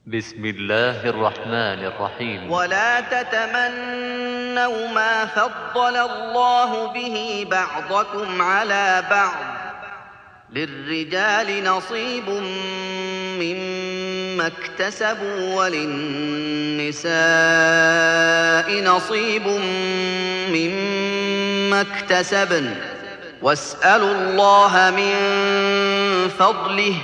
بسم الله الرحمن الرحيم. ولا تتمنوا ما فضل الله به بعضكم على بعض، للرجال نصيب مما اكتسبوا وللنساء نصيب مما اكتسبن، واسألوا الله من فضله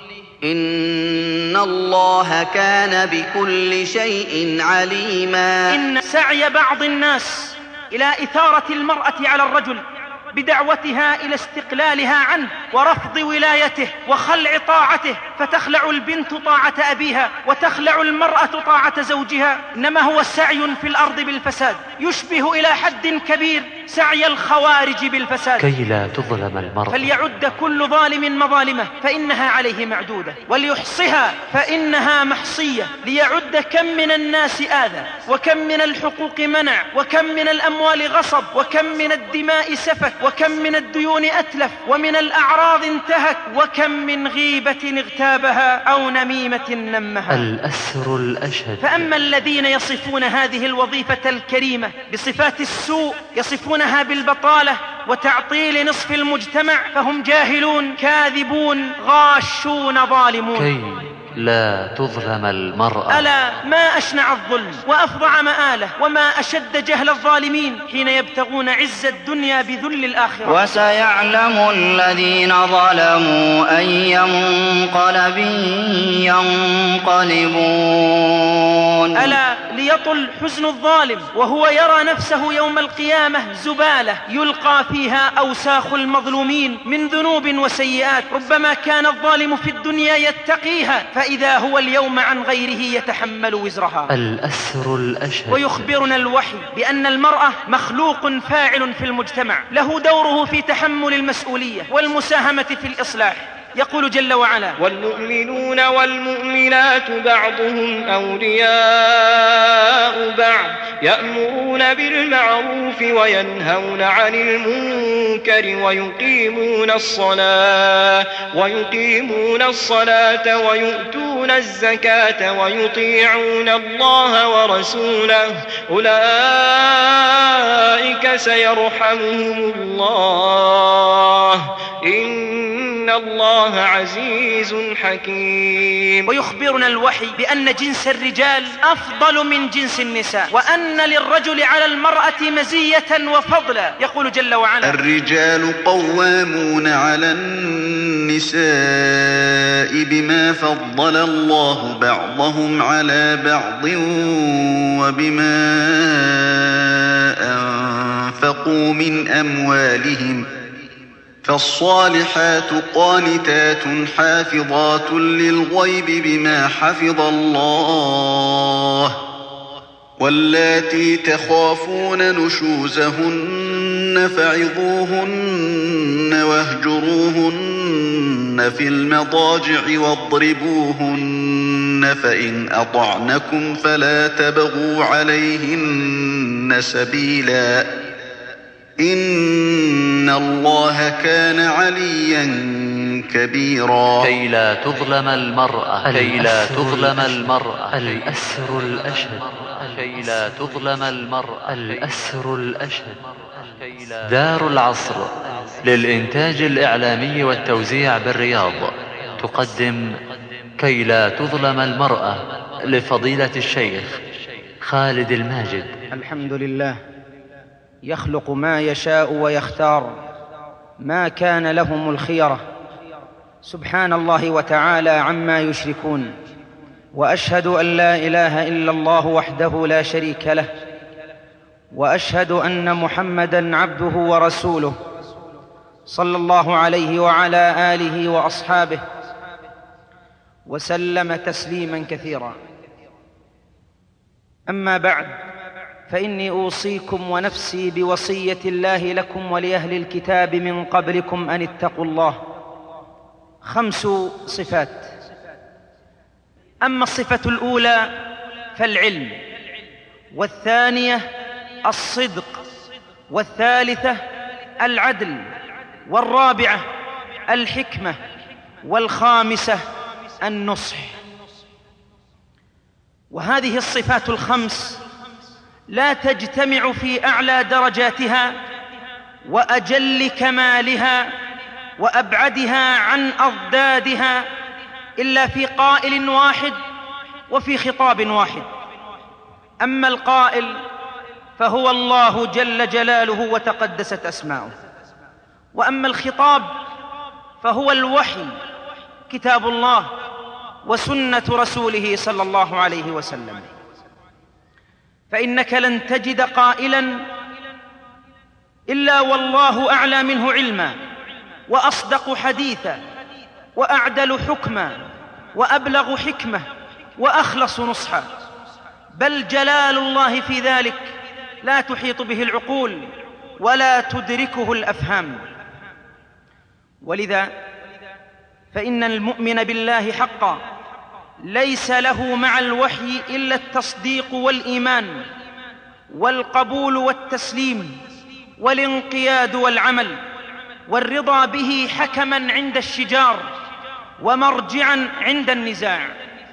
إن الله كان بكل شيء عليما. إن سعي بعض الناس إلى إثارة المرأة على الرجل بدعوتها إلى استقلالها عنه ورفض ولايته وخلع طاعته، فتخلع البنت طاعة أبيها وتخلع المرأة طاعة زوجها، إنما هو سعي في الأرض بالفساد، يشبه إلى حد كبير سعي الخوارج بالفساد. كي لا تظلم المرأة فليعد كل ظالم مظالمه فإنها عليه معدودة، وليحصها فإنها محصية، ليعد كم من الناس آذى، وكم من الحقوق منع، وكم من الأموال غصب، وكم من الدماء سفك، وكم من الديون أتلف، ومن الأعراض انتهك، وكم من غيبة اغتابها أو نميمة نمها. الأسر الأشهد. فأما الذين يصفون هذه الوظيفة الكريمة بصفات السوء، يصفونها بالبطالة وتعطيل نصف المجتمع، فهم جاهلون كاذبون غاشون ظالمون. كي لا تظلم المرأة. ألا ما أشنع الظلم وأفظع مآله، وما أشد جهل الظالمين حين يبتغون عز الدنيا بذل الآخرة. وسيعلم الذين ظلموا أي منقلب ينقلبون. ألا ليطل حزن الظالم وهو يرى نفسه يوم القيامة زبالة يلقى فيها أوساخ المظلومين من ذنوب وسيئات، ربما كان الظالم في الدنيا يتقيها فإذا هو اليوم عن غيره يتحمل وزرها. الأسر الأشهد. ويخبرنا الوحي بأن المرأة مخلوق فاعل في المجتمع، له دوره في تحمل المسؤولية والمساهمة في الإصلاح. يقول جل وعلا: والمؤمنون والمؤمنات بعضهم أولياء بعض يأمرون بالمعروف وينهون عن المنكر ويقيمون الصلاة ويؤتون الزكاة ويطيعون الله ورسوله أولئك سيرحمهم الله إن الله عزيز حكيم. ويخبرنا الوحي بأن جنس الرجال أفضل من جنس النساء، وأن للرجل على المرأة مزية وفضلا. يقول جل وعلا: الرجال قوامون على النساء بما فضل الله بعضهم على بعض وبما أنفقوا من أموالهم، فالصالحات قانتات حافظات للغيب بما حفظ الله، واللاتي تخافون نشوزهن فعظوهن واهجروهن في المضاجع واضربوهن، فإن أطعنكم فلا تبغوا عليهن سبيلا إن الله كان عليا كبيرا. كي لا تظلم المرأة. كي لا تظلم المرأة. الأسر الأشهد. كي لا تظلم المرأة. الأسر الأشهد. دار العصر للإنتاج الإعلامي والتوزيع بالرياض تقدم كي لا تظلم المرأة لفضيلة الشيخ خالد الماجد. الحمد لله، يخلق ما يشاء ويختار، ما كان لهم الخيرة، سبحان الله وتعالى عما يشركون. وأشهد أن لا إله إلا الله وحده لا شريك له، وأشهد أن محمدًا عبده ورسوله صلى الله عليه وعلى آله وأصحابه وسلم تسليمًا كثيرا. أما بعد، فإني أوصيكم ونفسي بوصية الله لكم ولأهل الكتاب من قبلكم أن اتقوا الله. 5 صفات. أما الصفة الأولى فالعلم، والثانية الصدق، والثالثة العدل، والرابعة الحكمة، والخامسة النصح. وهذه الصفات الخمس لا تجتمع في أعلى درجاتها وأجل كمالها وأبعدها عن أضدادها إلا في قائل واحد وفي خطاب واحد. أما القائل فهو الله جل جلاله وتقدست أسماؤه، وأما الخطاب فهو الوحي كتاب الله وسنة رسوله صلى الله عليه وسلم. فإنك لن تجد قائلا إلا والله أعلى منه علما وأصدق حديثا وأعدل حكما وأبلغ حكمة وأخلص نصحا، بل جلال الله في ذلك لا تحيط به العقول ولا تدركه الأفهام. ولذا فإن المؤمن بالله حقا ليس له مع الوحي إلا التصديق والإيمان والقبول والتسليم والانقياد والعمل والرضا به حكما عند الشجار ومرجعا عند النزاع.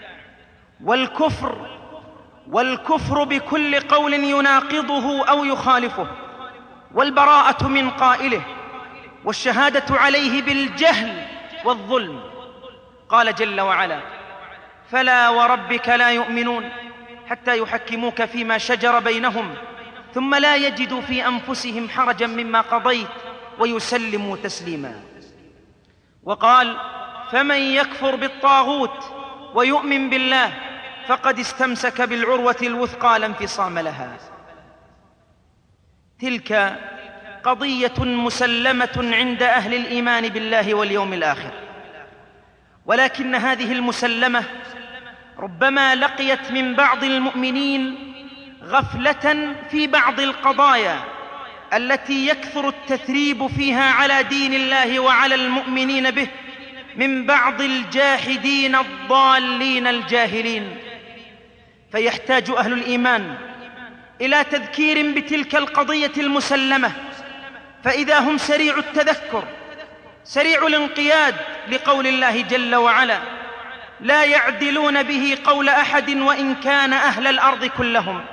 والكفر بكل قول يناقضه أو يخالفه، والبراءة من قائله، والشهادة عليه بالجهل والظلم. قال جل وعلا: فلا وربك لا يؤمنون حتى يحكموك فيما شجر بينهم ثم لا يجدوا في أنفسهم حرجا مما قضيت ويسلموا تسليما. وقال: فمن يكفر بالطاغوت ويؤمن بالله فقد استمسك بالعروة الوثقى لا انفصام لها. تلك قضية مسلمة عند أهل الإيمان بالله واليوم الآخر، ولكن هذه المسلمة ربما لقيت من بعض المؤمنين غفلة في بعض القضايا التي يكثر التثريب فيها على دين الله وعلى المؤمنين به من بعض الجاحدين الضالين الجاهلين. فيحتاج أهل الإيمان إلى تذكير بتلك القضية المسلمة، فإذا هم سريع التذكر سريع الانقياد لقول الله جل وعلا: لا يعدلون به قول أحد وإن كان أهل الأرض كلهم.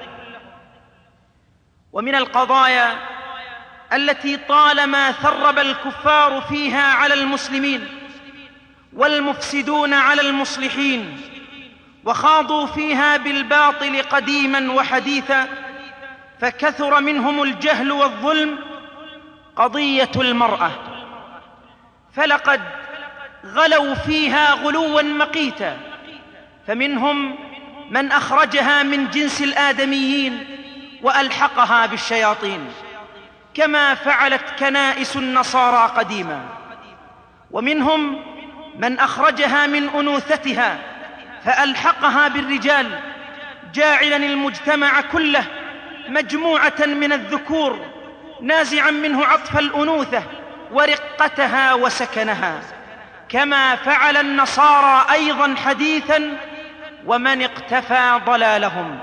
ومن القضايا التي طالما ثرب الكفار فيها على المسلمين والمفسدون على المصلحين وخاضوا فيها بالباطل قديما وحديثا فكثر منهم الجهل والظلم، قضية المرأة. فلقد غلوا فيها غلوا مقيتا، فمنهم من أخرجها من جنس الآدميين وألحقها بالشياطين كما فعلت كنائس النصارى قديما، ومنهم من أخرجها من أنوثتها فألحقها بالرجال جاعلا المجتمع كله مجموعة من الذكور نازعا منه عطف الأنوثة ورقتها وسكنها، كما فعل النصارى أيضا حديثا ومن اقتفى ضلالهم.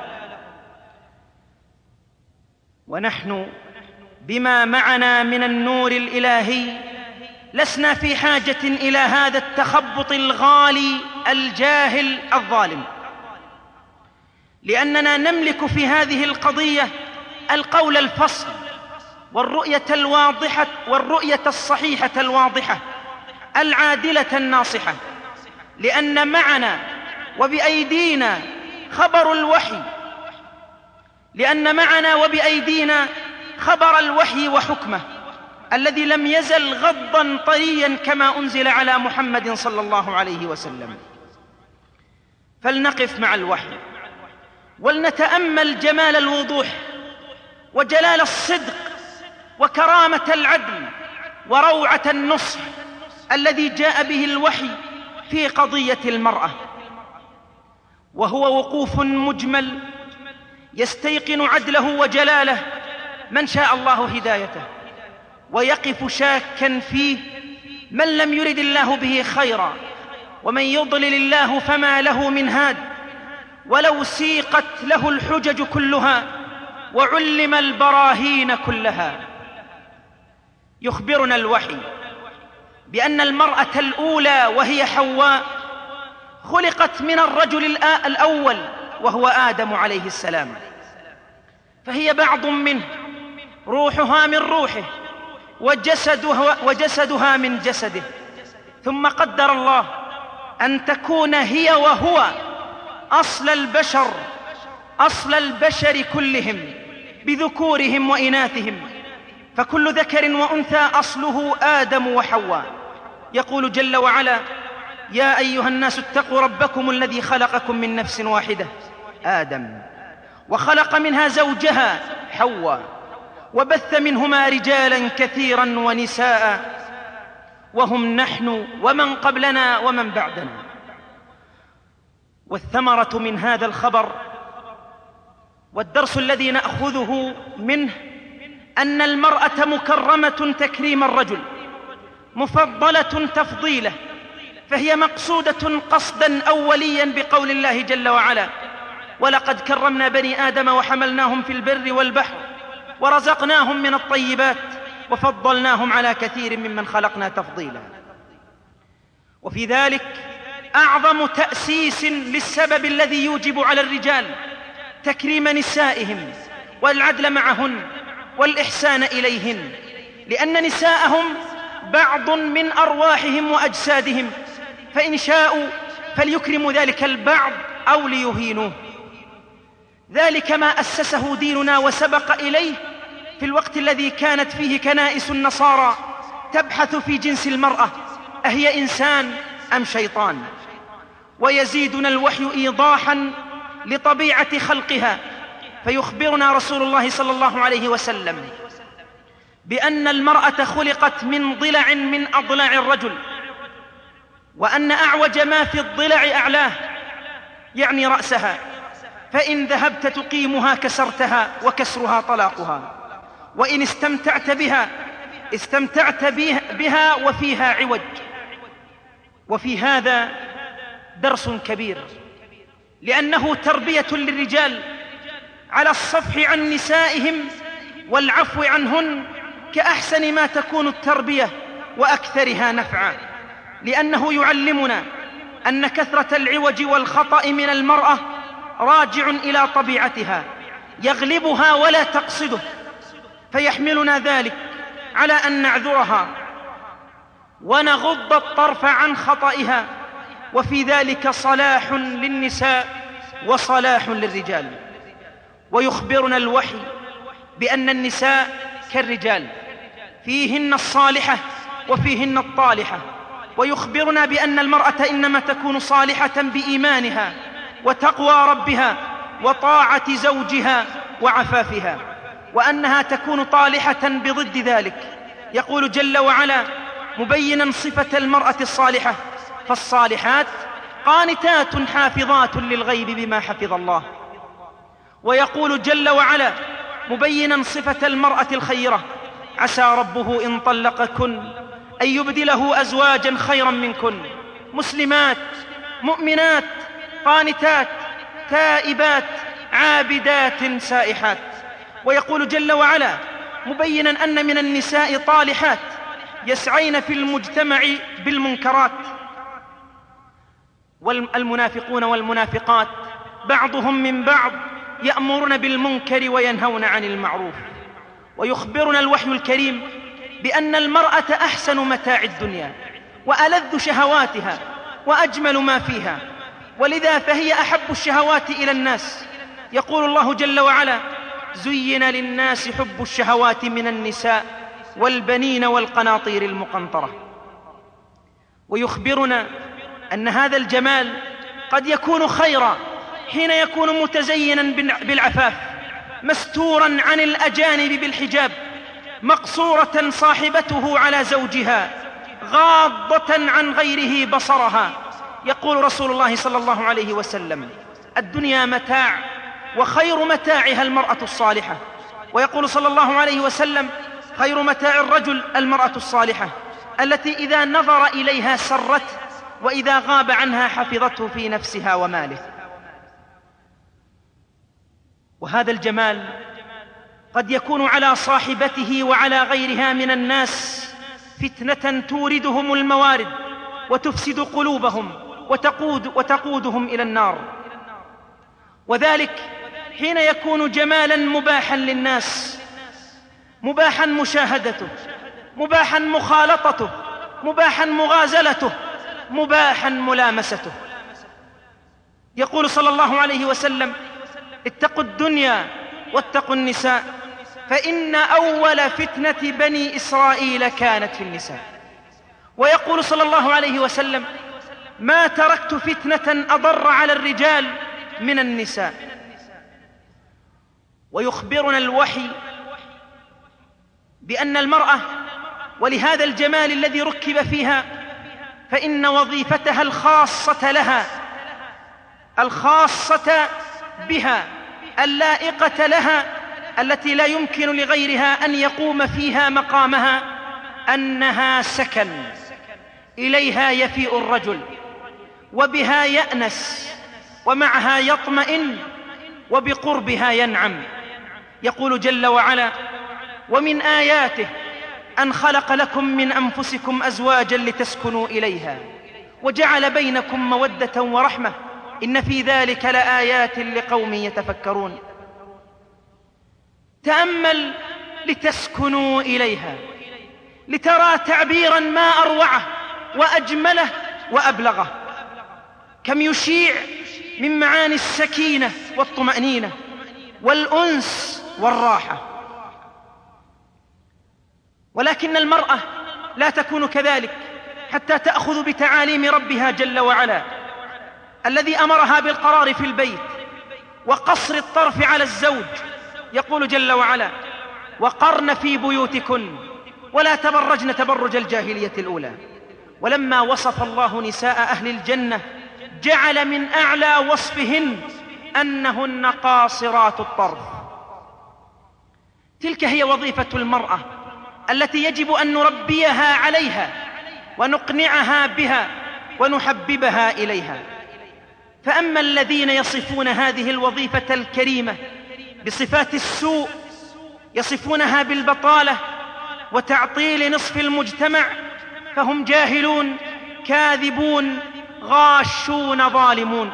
ونحن بما معنا من النور الإلهي لسنا في حاجة إلى هذا التخبط الغالي الجاهل الظالم، لأننا نملك في هذه القضية القول الفصل والرؤية الواضحة والرؤية الصحيحة الواضحة العادلة الناصحة، لأن معنا وبأيدينا خبر الوحي، لأن معنا وبأيدينا خبر الوحي وحكمه الذي لم يزل غضا طريا كما أنزل على محمد صلى الله عليه وسلم. فلنقف مع الوحي ولنتأمل جمال الوضوح وجلال الصدق وكرامة العدل وروعة النصح الذي جاء به الوحي في قضية المرأة، وهو وقوف مجمل يستيقن عدله وجلاله من شاء الله هدايته، ويقف شاكا فيه من لم يرد الله به خيرا، ومن يضلل الله فما له من هاد، ولو سيقت له الحجج كلها وعلم البراهين كلها. يخبرنا الوحي بأن المرأة الأولى وهي حواء خلقت من الرجل الأول وهو آدم عليه السلام، فهي بعض منه، روحها من روحه وجسدها من جسده. ثم قدر الله أن تكون هي وهو أصل البشر كلهم بذكورهم وإناثهم، فكل ذكر وأنثى أصله آدم وحواء. يقول جل وعلا: يا أيها الناس اتقوا ربكم الذي خلقكم من نفس واحدة آدم، وخلق منها زوجها حواء، وبث منهما رجالا كثيرا ونساء، وهم نحن ومن قبلنا ومن بعدنا. والثمرة من هذا الخبر والدرس الذي نأخذه منه أن المرأة مكرمة تكريم الرجل، مفضلة تفضيله، فهي مقصودة قصدا أوليا بقول الله جل وعلا: ولقد كرمنا بني آدم وحملناهم في البر والبحر ورزقناهم من الطيبات وفضلناهم على كثير ممن خلقنا تفضيلا. وفي ذلك أعظم تأسيس للسبب الذي يوجب على الرجال تكريم نسائهم والعدل معهن والإحسان إليهن، لأن نساءهم بعض من أرواحهم وأجسادهم، فإن شاءوا فليكرموا ذلك البعض أو ليهينوه. ذلك ما أسسه ديننا وسبق إليه في الوقت الذي كانت فيه كنائس النصارى تبحث في جنس المرأة أهي إنسان أم شيطان. ويزيدنا الوحي إيضاحا لطبيعة خلقها، فيخبرنا رسول الله صلى الله عليه وسلم بأن المرأة خلقت من ضلع من أضلاع الرجل، وأن أعوج ما في الضلع أعلاه، يعني رأسها، فإن ذهبت تقيمها كسرتها، وكسرها طلاقها، وإن استمتعت بها وفيها عوج. وفي هذا درس كبير، لأنه تربية للرجال على الصفح عن نسائهم والعفو عنهن كأحسن ما تكون التربية وأكثرها نفعا، لأنه يعلمنا أن كثرة العوج والخطأ من المرأة راجع إلى طبيعتها يغلبها ولا تقصده، فيحملنا ذلك على أن نعذرها ونغض الطرف عن خطئها، وفي ذلك صلاح للنساء وصلاح للرجال. ويخبرنا الوحي بأن النساء كالرجال، فيهن الصالحة وفيهن الطالحة، ويخبرنا بأن المرأة إنما تكون صالحة بإيمانها وتقوى ربها وطاعة زوجها وعفافها، وأنها تكون طالحة بضد ذلك. يقول جل وعلا مبينا صفة المرأة الصالحة: فالصالحات قانتات حافظات للغيب بما حفظ الله. ويقول جل وعلا مبينا صفة المرأة الخيرة: عسى ربه إن طلقكن أن يبدله أزواجا خيرا منكن مسلمات مؤمنات قانتات تائبات عابدات سائحات. ويقول جل وعلا مبينا أن من النساء طالحات يسعين في المجتمع بالمنكرات، والمنافقون والمنافقات بعضهم من بعض يأمرون بالمنكر وينهون عن المعروف. ويخبرنا الوحي الكريم بأن المرأة أحسن متاع الدنيا وألذ شهواتها وأجمل ما فيها، ولذا فهي أحب الشهوات إلى الناس. يقول الله جل وعلا زين للناس حب الشهوات من النساء والبنين والقناطير المقنطرة. ويخبرنا أن هذا الجمال قد يكون خيرا حين يكون متزينا بالعفاف، مستورا عن الأجانب بالحجاب، مقصورة صاحبته على زوجها، غاضة عن غيره بصرها. يقول رسول الله صلى الله عليه وسلم الدنيا متاع وخير متاعها المرأة الصالحة. ويقول صلى الله عليه وسلم خير متاع الرجل المرأة الصالحة التي إذا نظر إليها سرته وإذا غاب عنها حفظته في نفسها وماله. وهذا الجمال قد يكون على صاحبته وعلى غيرها من الناس فتنة توردهم الموارد وتفسد قلوبهم وتقودهم إلى النار. وذلك حين يكون جمالا مباحا للناس، مباحا مشاهدته، مباحا مخالطته، مباحا مغازلته، مباحا ملامسته. يقول صلى الله عليه وسلم: اتقوا الدنيا واتقوا النساء، فإن أول فتنة بني إسرائيل كانت في النساء. ويقول صلى الله عليه وسلم: ما تركت فتنة أضر على الرجال من النساء. ويخبرنا الوحي بأن المرأة ولهذا الجمال الذي ركب فيها فإن وظيفتها الخاصة لها، الخاصة بها، اللائقة لها، التي لا يمكن لغيرها أن يقوم فيها مقامها، أنها سكن إليها يفيء الرجل، وبها يأنس، ومعها يطمئن، وبقربها ينعم. يقول جل وعلا: ومن آياته أن خلق لكم من أنفسكم أزواجا لتسكنوا إليها وجعل بينكم مودة ورحمة إن في ذلك لآيات لقوم يتفكرون. تأمل لتسكنوا إليها، لترى تعبيرا ما أروعه وأجمله وأبلغه، كم يشيع من معاني السكينة والطمأنينة والأنس والراحة. ولكن المرأة لا تكون كذلك حتى تأخذ بتعاليم ربها جل وعلا الذي أمرها بالقرار في البيت وقصر الطرف على الزوج. يقول جل وعلا: وقرن في بيوتكن ولا تبرجن تبرج الجاهلية الأولى. ولما وصف الله نساء أهل الجنة جعل من أعلى وصفهن أنهن قاصرات الطرف. تلك هي وظيفة المرأة التي يجب أن نربيها عليها ونقنعها بها ونحببها إليها. فأما الذين يصفون هذه الوظيفة الكريمة بصفات السوء، يصفونها بالبطالة وتعطيل نصف المجتمع، فهم جاهلون كاذبون غاشون ظالمون.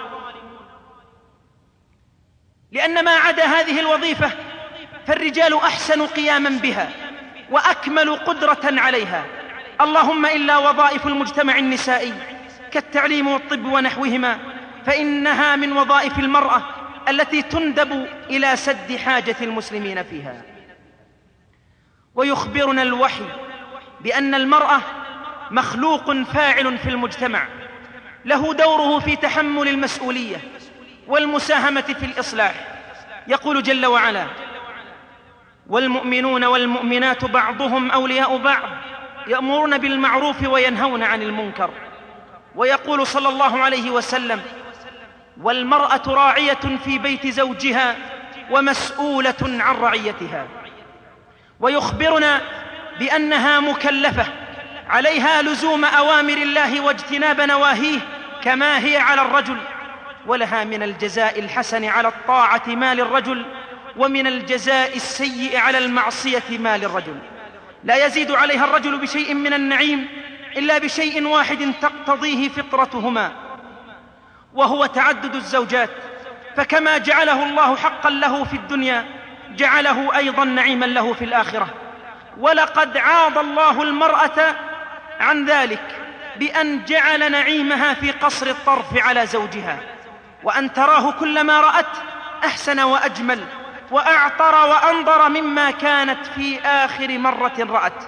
لأن ما عدا هذه الوظيفة فالرجال أحسن قياما بها وأكمل قدرة عليها، اللهم إلا وظائف المجتمع النسائي كالتعليم والطب ونحوهما، فإنها من وظائف المرأة التي تندب إلى سد حاجة المسلمين فيها. ويخبرنا الوحي بأن المرأة مخلوق فاعل في المجتمع، له دوره في تحمل المسؤولية والمساهمة في الإصلاح. يقول جل وعلا: والمؤمنون والمؤمنات بعضهم أولياء بعض يأمرون بالمعروف وينهون عن المنكر. ويقول صلى الله عليه وسلم: والمرأة راعية في بيت زوجها ومسؤولة عن رعيتها. ويخبرنا بأنها مكلفة، عليها لزوم أوامر الله واجتناب نواهيه كما هي على الرجل، ولها من الجزاء الحسن على الطاعة ما للرجل، ومن الجزاء السيء على المعصية ما للرجل. لا يزيد عليها الرجل بشيء من النعيم إلا بشيء واحد تقتضيه فطرتهما، وهو تعدد الزوجات. فكما جعله الله حقا له في الدنيا جعله أيضا نعيما له في الآخرة. ولقد عاض الله المرأة عن ذلك بأن جعل نعيمها في قصر الطرف على زوجها، وأن تراه كلما رأت أحسن وأجمل وأعطر وأنظر مما كانت في آخر مرة رأت.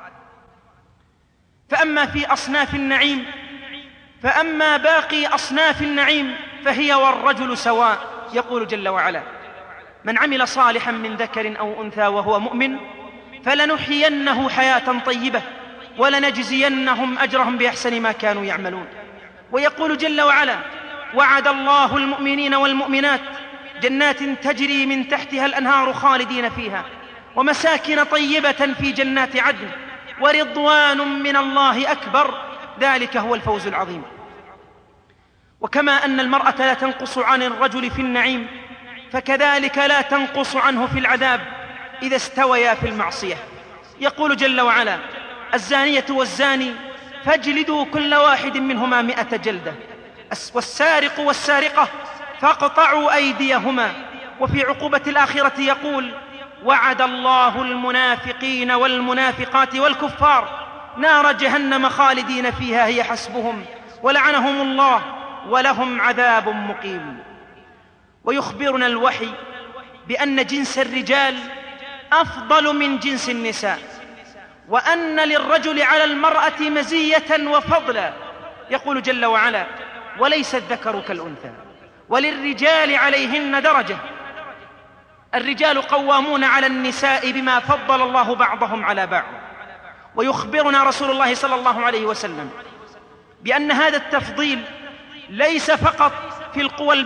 فأما باقي أصناف النعيم فهي والرجل سواء. يقول جل وعلا: من عمل صالحا من ذكر أو أنثى وهو مؤمن فلنحيينه حياة طيبة ولنجزينهم أجرهم بأحسن ما كانوا يعملون. ويقول جل وعلا: وعد الله المؤمنين والمؤمنات جنات تجري من تحتها الأنهار خالدين فيها ومساكن طيبة في جنات عدن ورضوان من الله أكبر، ذلك هو الفوز العظيم. وكما أن المرأة لا تنقص عن الرجل في النعيم، فكذلك لا تنقص عنه في العذاب إذا استويا في المعصية. يقول جل وعلا: الزانية والزاني فاجلدوا كل واحد منهما 100 جلدة، والسارق والسارقة فاقطعوا أيديهما. وفي عقوبة الآخرة يقول: وعد الله المنافقين والمنافقات والكفار نار جهنم خالدين فيها هي حسبهم ولعنهم الله ولهم عذاب مقيم. ويخبرنا الوحي بأن جنس الرجال أفضل من جنس النساء، وأن للرجل على المرأة مزية وفضلا. يقول جل وعلا: وليس الذكر كالأنثى وللرجال عليهن درجة. الرجال قوامون على النساء بما فضل الله بعضهم على بعض. ويخبرنا رسول الله صلى الله عليه وسلم بأن هذا التفضيل ليس فقط في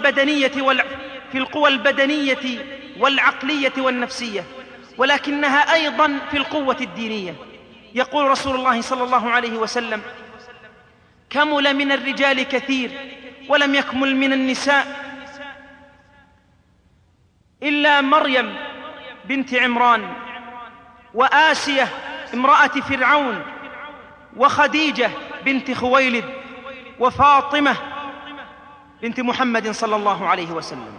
القوى البدنية والعقلية والنفسية، ولكنها أيضا في القوة الدينية. يقول رسول الله صلى الله عليه وسلم: كمل من الرجال كثير ولم يكمل من النساء إلا مريم بنت عمران، وآسية امرأة فرعون، وخديجة بنت خويلد، وفاطمة بنت محمد صلى الله عليه وسلم.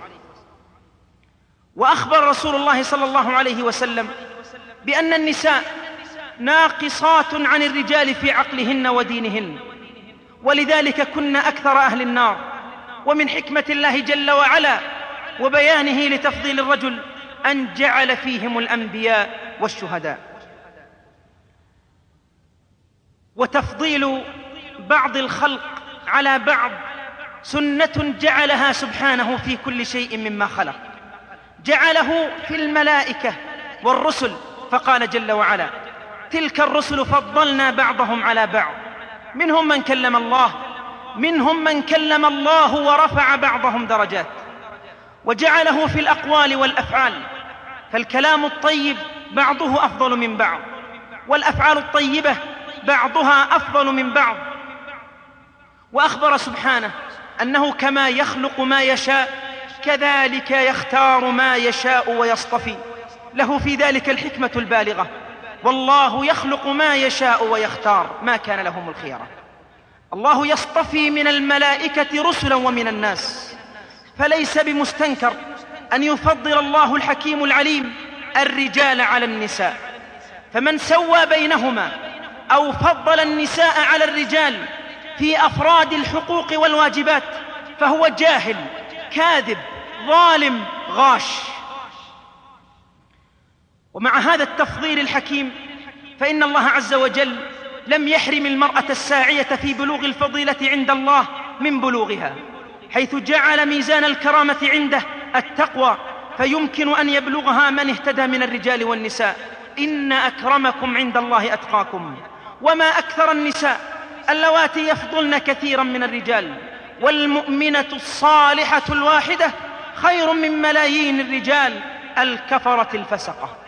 وأخبر رسول الله صلى الله عليه وسلم بأن النساء ناقصات عن الرجال في عقلهن ودينهن، ولذلك كن أكثر أهل النار. ومن حكمة الله جل وعلا وبيانه لتفضيل الرجل أن جعل فيهم الأنبياء والشهداء. وتفضيل بعض الخلق على بعض سنة جعلها سبحانه في كل شيء مما خلق، جعله في الملائكة والرسل، فقال جل وعلا: تلك الرسل فضلنا بعضهم على بعض، منهم من كلم الله ورفع بعضهم درجات. وجعله في الأقوال والأفعال، فالكلام الطيب بعضه أفضل من بعض، والأفعال الطيبة بعضها أفضل من بعض. وأخبر سبحانه أنه كما يخلق ما يشاء كذلك يختار ما يشاء ويصطفي، له في ذلك الحكمة البالغة. والله يخلق ما يشاء ويختار، ما كان لهم الخيرة. الله يصطفي من الملائكة رسلا ومن الناس، فليس بمستنكر أن يفضل الله الحكيم العليم الرجال على النساء. فمن سوى بينهما أو فضل النساء على الرجال في أفراد الحقوق والواجبات فهو جاهل كاذب ظالم غاش. ومع هذا التفضيل الحكيم فإن الله عز وجل لم يحرم المرأة الساعية في بلوغ الفضيلة عند الله من بلوغها، حيث جعل ميزان الكرامة عنده التقوى، فيمكن أن يبلغها من اهتدى من الرجال والنساء. إن أكرمكم عند الله أتقاكم. وما أكثر النساء اللواتي يفضلن كثيرا من الرجال، والمؤمنة الصالحة الواحدة خير من ملايين الرجال الكفرة الفسقة.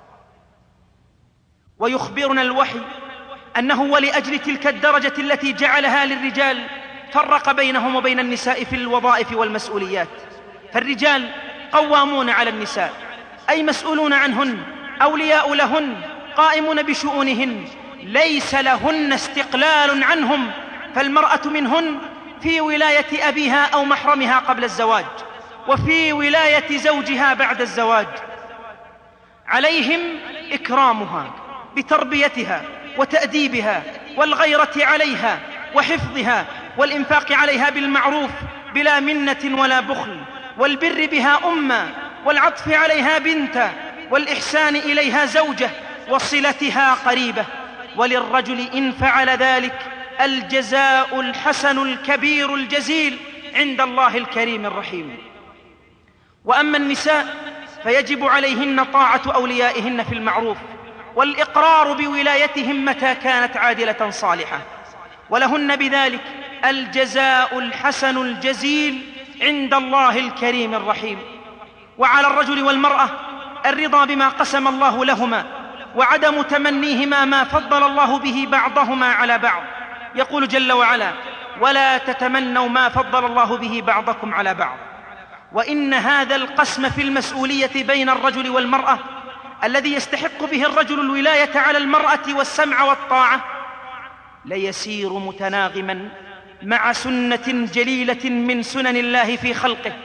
ويخبرنا الوحي أنه ولأجل تلك الدرجة التي جعلها للرجال فرق بينهم وبين النساء في الوظائف والمسؤوليات. فالرجال قوامون على النساء، أي مسؤولون عنهن، أولياء لهن، قائمون بشؤونهن، ليس لهن استقلال عنهم، فالمرأة منهن في ولاية أبيها أو محرمها قبل الزواج، وفي ولاية زوجها بعد الزواج. عليهم إكرامها بتربيتها وتأديبها والغيرة عليها وحفظها والإنفاق عليها بالمعروف بلا منة ولا بخل، والبر بها أمة، والعطف عليها بنتا، والإحسان إليها زوجة، وصلتها قريبة. وللرجل إن فعل ذلك الجزاء الحسن الكبير الجزيل عند الله الكريم الرحيم. وأما النساء فيجب عليهن طاعة أوليائهن في المعروف، والإقرار بولايتهم متى كانت عادلة صالحة، ولهن بذلك الجزاء الحسن الجزيل عند الله الكريم الرحيم. وعلى الرجل والمرأة الرضا بما قسم الله لهما، وعدم تمنيهما ما فضل الله به بعضهما على بعض. يقول جل وعلا: ولا تتمنوا ما فضل الله به بعضكم على بعض. وإن هذا القسم في المسؤولية بين الرجل والمرأة الذي يستحق به الرجل الولاية على المرأة والسمع والطاعة ليسير متناغما مع سنة جليلة من سنن الله في خلقه،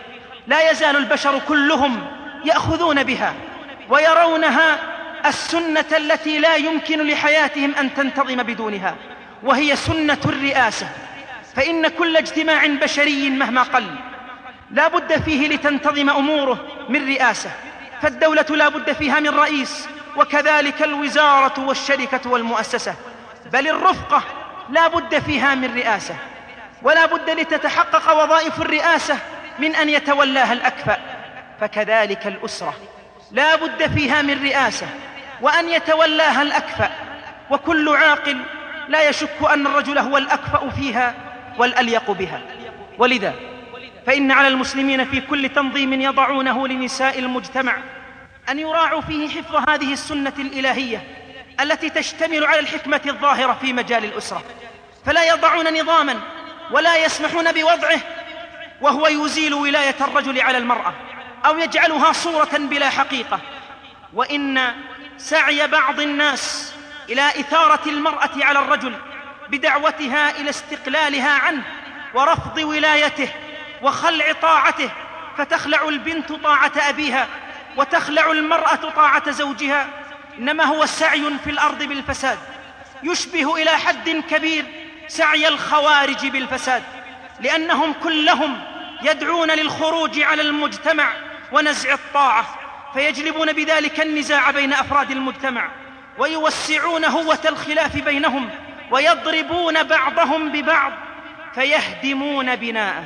لا يزال البشر كلهم يأخذون بها ويرونها السنة التي لا يمكن لحياتهم أن تنتظم بدونها، وهي سنة الرئاسة. فإن كل اجتماع بشري مهما قل لا بد فيه لتنتظم أموره من رئاسة، فالدولة لا بد فيها من رئيس، وكذلك الوزارة والشركة والمؤسسة، بل الرفقة لا بد فيها من رئاسة، ولا بد لتتحقق وظائف الرئاسة من أن يتولاها الأكفأ. فكذلك الأسرة لا بد فيها من رئاسة وأن يتولاها الأكفأ، وكل عاقل لا يشك أن الرجل هو الأكفأ فيها والأليق بها. ولذا فإن على المسلمين في كل تنظيم يضعونه لنساء المجتمع أن يراعوا فيه حفظ هذه السنة الإلهية التي تشتمل على الحكمة الظاهرة في مجال الأسرة، فلا يضعون نظاما ولا يسمحون بوضعه وهو يزيل ولاية الرجل على المرأة أو يجعلها صورة بلا حقيقة. وإن سعي بعض الناس إلى إثارة المرأة على الرجل بدعوتها إلى استقلالها عنه ورفض ولايته وخلع طاعته، فتخلع البنت طاعة أبيها وتخلع المرأة طاعة زوجها، إنما هو سعي في الأرض بالفساد، يشبه إلى حد كبير سعي الخوارج بالفساد، لأنهم كلهم يدعون للخروج على المجتمع ونزع الطاعة، فيجلبون بذلك النزاع بين أفراد المجتمع ويوسعون هوة الخلاف بينهم ويضربون بعضهم ببعض فيهدمون بناءه.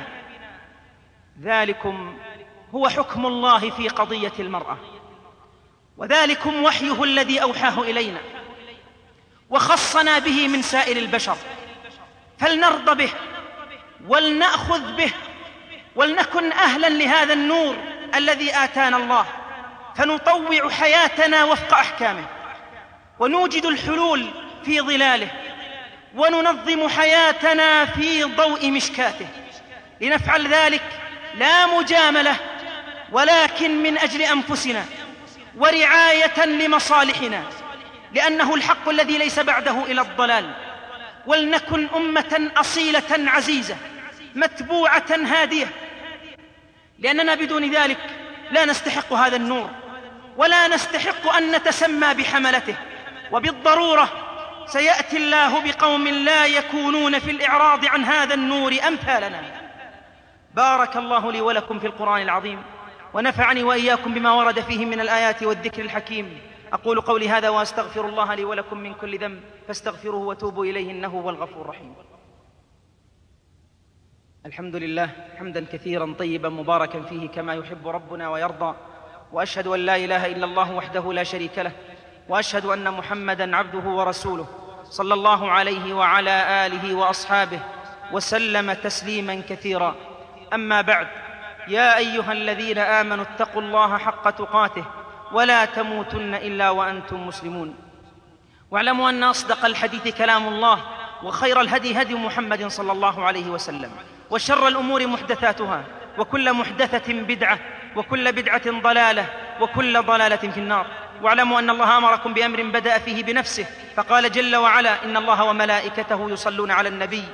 ذلكم هو حكم الله في قضية المرأة، وذلكم وحيه الذي أوحاه إلينا وخصنا به من سائر البشر، فلنرضى به ولنأخذ به ولنكن أهلا لهذا النور الذي آتانا الله، فنطوع حياتنا وفق أحكامه ونوجد الحلول في ظلاله وننظم حياتنا في ضوء مشكاته. لنفعل ذلك لا مجاملة ولكن من أجل أنفسنا ورعاية لمصالحنا، لأنه الحق الذي ليس بعده إلى الضلال. ولنكن أمة أصيلة عزيزة متبوعة هادية، لأننا بدون ذلك لا نستحق هذا النور ولا نستحق أن نتسمى بحملته. وبالضرورة سيأتي الله بقوم لا يكونون في الإعراض عن هذا النور أمثالنا. بارك الله لي ولكم في القرآن العظيم، ونفعني وإياكم بما ورد فيه من الآيات والذكر الحكيم. أقول قولي هذا وأستغفر الله لي ولكم من كل ذنب، فاستغفروه وتوبوا إليه إنه هو الغفور الرحيم. الحمد لله حمدا كثيرا طيبا مباركا فيه كما يحب ربنا ويرضى، وأشهد أن لا إله إلا الله وحده لا شريك له، وأشهد أن محمدا عبده ورسوله صلى الله عليه وعلى آله وأصحابه وسلم تسليما كثيرا. أما بعد، يا أيها الذين آمنوا اتقوا الله حق تقاته ولا تموتن إلا وأنتم مسلمون. واعلموا أن أصدق الحديث كلام الله، وخير الهدي هدي محمد صلى الله عليه وسلم، وشر الأمور محدثاتها، وكل محدثة بدعة، وكل بدعة ضلالة، وكل ضلالة في النار. واعلموا أن الله أمركم بأمر بدأ فيه بنفسه، فقال جل وعلا: إن الله وملائكته يصلون على النبي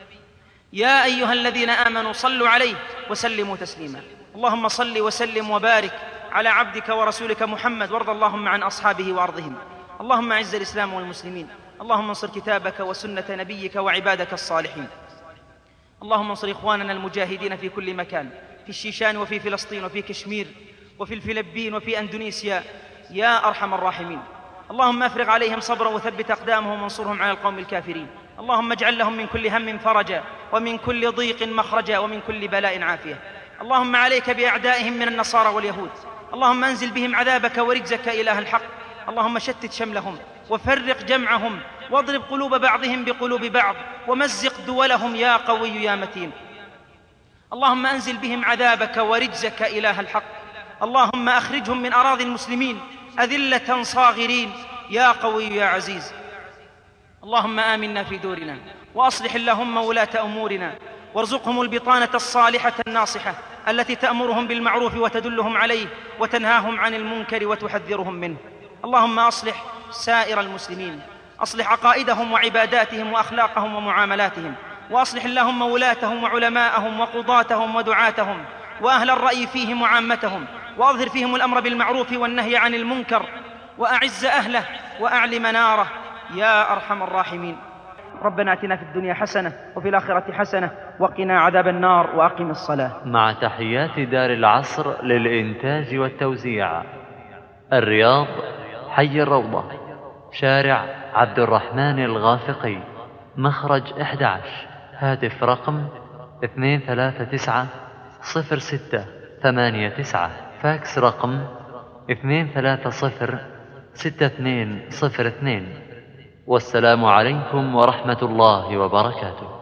يا أيها الذين آمنوا صلوا عليه وسلموا تسليما. اللهم صل وسلم وبارك على عبدك ورسولك محمد، وارض اللهم عن أصحابه وأرضهم. اللهم أعز الإسلام والمسلمين، اللهم انصر كتابك وسنة نبيك وعبادك الصالحين. اللهم انصر إخواننا المجاهدين في كل مكان، في الشيشان وفي فلسطين وفي كشمير وفي الفلبين وفي أندونيسيا يا أرحم الراحمين. اللهم أفرغ عليهم صبرا وثبت أقدامهم وانصرهم على القوم الكافرين. اللهم اجعل لهم من كل هم فرجا، ومن كل ضيق مخرجا، ومن كل بلاء عافية. اللهم عليك بأعدائهم من النصارى واليهود، اللهم أنزل بهم عذابك ورجزك إله الحق. اللهم شتت شملهم وفرق جمعهم، واضرب قلوب بعضهم بقلوب بعض، ومزق دولهم يا قوي يا متين. اللهم أنزل بهم عذابك ورجزك إله الحق. اللهم أخرجهم من أراضي المسلمين أذلة صاغرين يا قوي يا عزيز. اللهم آمنا في دورنا، وأصلح اللهم ولاة أمورنا، وارزقهم البطانة الصالحة الناصحة التي تأمرهم بالمعروف وتدلهم عليه، وتنهاهم عن المنكر وتحذرهم منه. اللهم أصلح سائر المسلمين، أصلح عقائدهم وعباداتهم وأخلاقهم ومعاملاتهم، وأصلح اللهم ولاتهم وعلماءهم وقضاتهم ودعاتهم، وأهل الرأي فيهم وعامتهم، وأظهر فيهم الأمر بالمعروف والنهي عن المنكر، وأعز أهله وأعل مناره يا أرحم الراحمين. ربنا آتنا في الدنيا حسنة وفي الآخرة حسنة وقنا عذاب النار، وأقم الصلاة. مع تحيات دار العصر للإنتاج والتوزيع، الرياض، حي الروضة، شارع عبد الرحمن الغافقي، مخرج 11، هاتف رقم 239-0689، فاكس رقم 230-6202. والسلام عليكم ورحمة الله وبركاته.